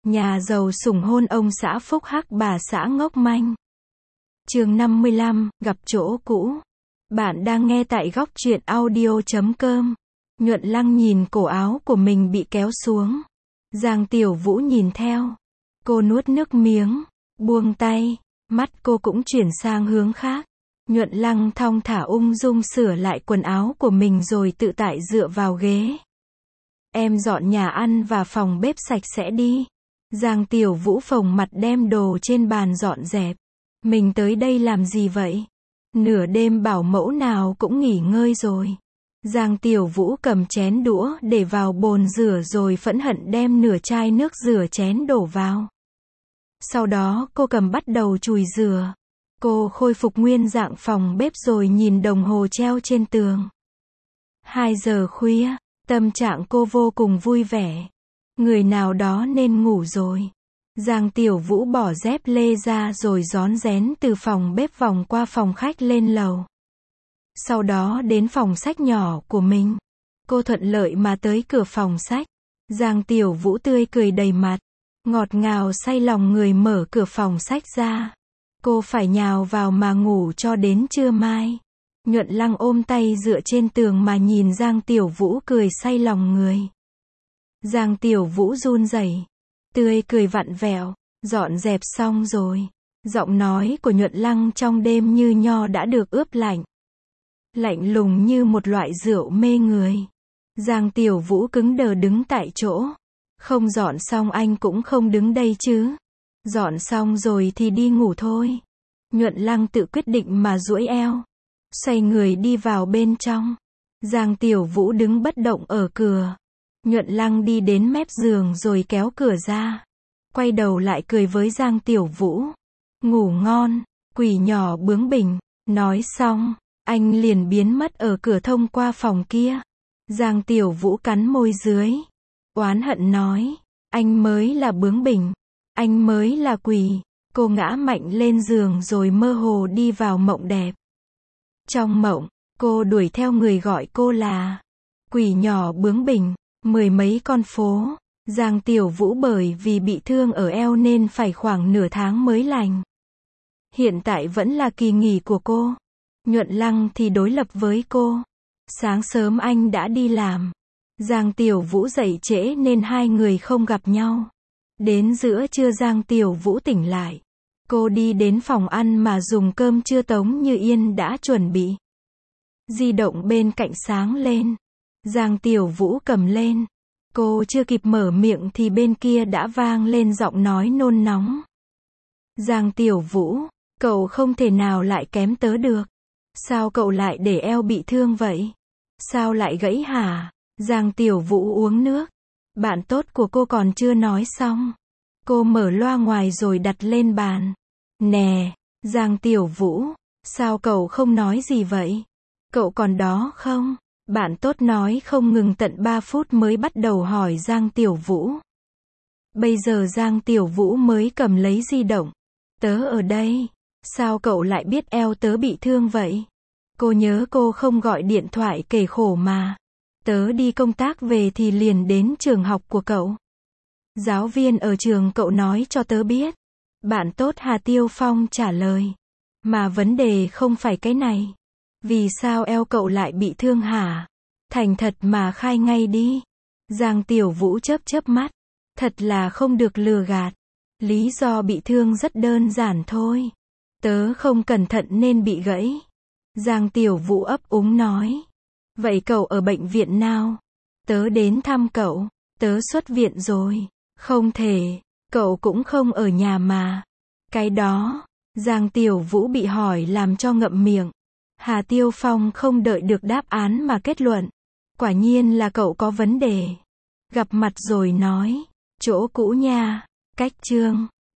Nhà giàu sủng hôn ông xã phúc hắc bà xã ngốc manh. Chương 55, gặp chỗ cũ. Bạn đang nghe tại góc truyện audio.com. Nhuận Lăng nhìn cổ áo của mình bị kéo xuống. Giang Tiểu Vũ nhìn theo. Cô nuốt nước miếng, buông tay, mắt cô cũng chuyển sang hướng khác. Nhuận Lăng thong thả ung dung sửa lại quần áo của mình rồi tự tại dựa vào ghế. Em dọn nhà ăn và phòng bếp sạch sẽ đi. Giang Tiểu Vũ phồng mặt đem đồ trên bàn dọn dẹp. Mình tới đây làm gì vậy? Nửa đêm bảo mẫu nào cũng nghỉ ngơi rồi. Giang Tiểu Vũ cầm chén đũa để vào bồn rửa rồi phẫn hận đem nửa chai nước rửa chén đổ vào. Sau đó cô cầm bắt đầu chùi rửa. Cô khôi phục nguyên dạng phòng bếp rồi nhìn đồng hồ treo trên tường. 2 giờ khuya, tâm trạng cô vô cùng vui vẻ. Người nào đó nên ngủ rồi. Giang Tiểu Vũ bỏ dép lê ra rồi rón rén từ phòng bếp vòng qua phòng khách lên lầu. Sau đó đến phòng sách nhỏ của mình. Cô thuận lợi mà tới cửa phòng sách. Giang Tiểu Vũ tươi cười đầy mặt, ngọt ngào say lòng người mở cửa phòng sách ra. Cô phải nhào vào mà ngủ cho đến trưa mai. Nhuận Lăng ôm tay dựa trên tường mà nhìn Giang Tiểu Vũ cười say lòng người. Giang Tiểu Vũ run rẩy, tươi cười vặn vẹo, dọn dẹp xong rồi. Giọng nói của Nhuận Lăng trong đêm như nho đã được ướp lạnh. Lạnh lùng như một loại rượu mê người. Giang Tiểu Vũ cứng đờ đứng tại chỗ. Không dọn xong anh cũng không đứng đây chứ. Dọn xong rồi thì đi ngủ thôi. Nhuận Lăng tự quyết định mà duỗi eo. Xoay người đi vào bên trong. Giang Tiểu Vũ đứng bất động ở cửa. Nhuận Lăng đi đến mép giường rồi kéo cửa ra. Quay đầu lại cười với Giang Tiểu Vũ. Ngủ ngon, quỷ nhỏ bướng bỉnh. Nói xong, anh liền biến mất ở cửa thông qua phòng kia. Giang Tiểu Vũ cắn môi dưới. Oán hận nói, anh mới là bướng bỉnh. Anh mới là quỷ. Cô ngã mạnh lên giường rồi mơ hồ đi vào mộng đẹp. Trong mộng, cô đuổi theo người gọi cô là quỷ nhỏ bướng bỉnh. 10 mấy con phố. Giang Tiểu Vũ bởi vì bị thương ở eo nên phải khoảng nửa tháng mới lành. Hiện tại vẫn là kỳ nghỉ của cô. Nhuận Lăng thì đối lập với cô. Sáng sớm anh đã đi làm. Giang Tiểu Vũ dậy trễ nên hai người không gặp nhau. Đến giữa trưa Giang Tiểu Vũ tỉnh lại. Cô đi đến phòng ăn mà dùng cơm trưa Tống Như Yên đã chuẩn bị. Di động bên cạnh sáng lên. Giang Tiểu Vũ cầm lên. Cô chưa kịp mở miệng thì bên kia đã vang lên giọng nói nôn nóng. Giang Tiểu Vũ, cậu không thể nào lại kém tớ được. Sao cậu lại để eo bị thương vậy? Sao lại gãy hả? Giang Tiểu Vũ uống nước. Bạn tốt của cô còn chưa nói xong. Cô mở loa ngoài rồi đặt lên bàn. Nè, Giang Tiểu Vũ, sao cậu không nói gì vậy? Cậu còn đó không? Bạn tốt nói không ngừng tận 3 phút mới bắt đầu hỏi Giang Tiểu Vũ. Bây giờ Giang Tiểu Vũ mới cầm lấy di động. Tớ ở đây. Sao cậu lại biết eo tớ bị thương vậy? Cô nhớ cô không gọi điện thoại kể khổ mà. Tớ đi công tác về thì liền đến trường học của cậu. Giáo viên ở trường cậu nói cho tớ biết. Bạn tốt Hà Tiêu Phong trả lời. Mà vấn đề không phải cái này. Vì sao eo cậu lại bị thương hả? Thành thật mà khai ngay đi. Giang Tiểu Vũ chớp chớp mắt. Thật là không được lừa gạt. Lý do bị thương rất đơn giản thôi. Tớ không cẩn thận nên bị gãy. Giang Tiểu Vũ ấp úng nói. Vậy cậu ở bệnh viện nào? Tớ đến thăm cậu. Tớ xuất viện rồi. Không thể. Cậu cũng không ở nhà mà. Cái đó. Giang Tiểu Vũ bị hỏi làm cho ngậm miệng. Hà Tiêu Phong không đợi được đáp án mà kết luận. Quả nhiên là cậu có vấn đề. Gặp mặt rồi nói. Chỗ cũ nha. Cách chương.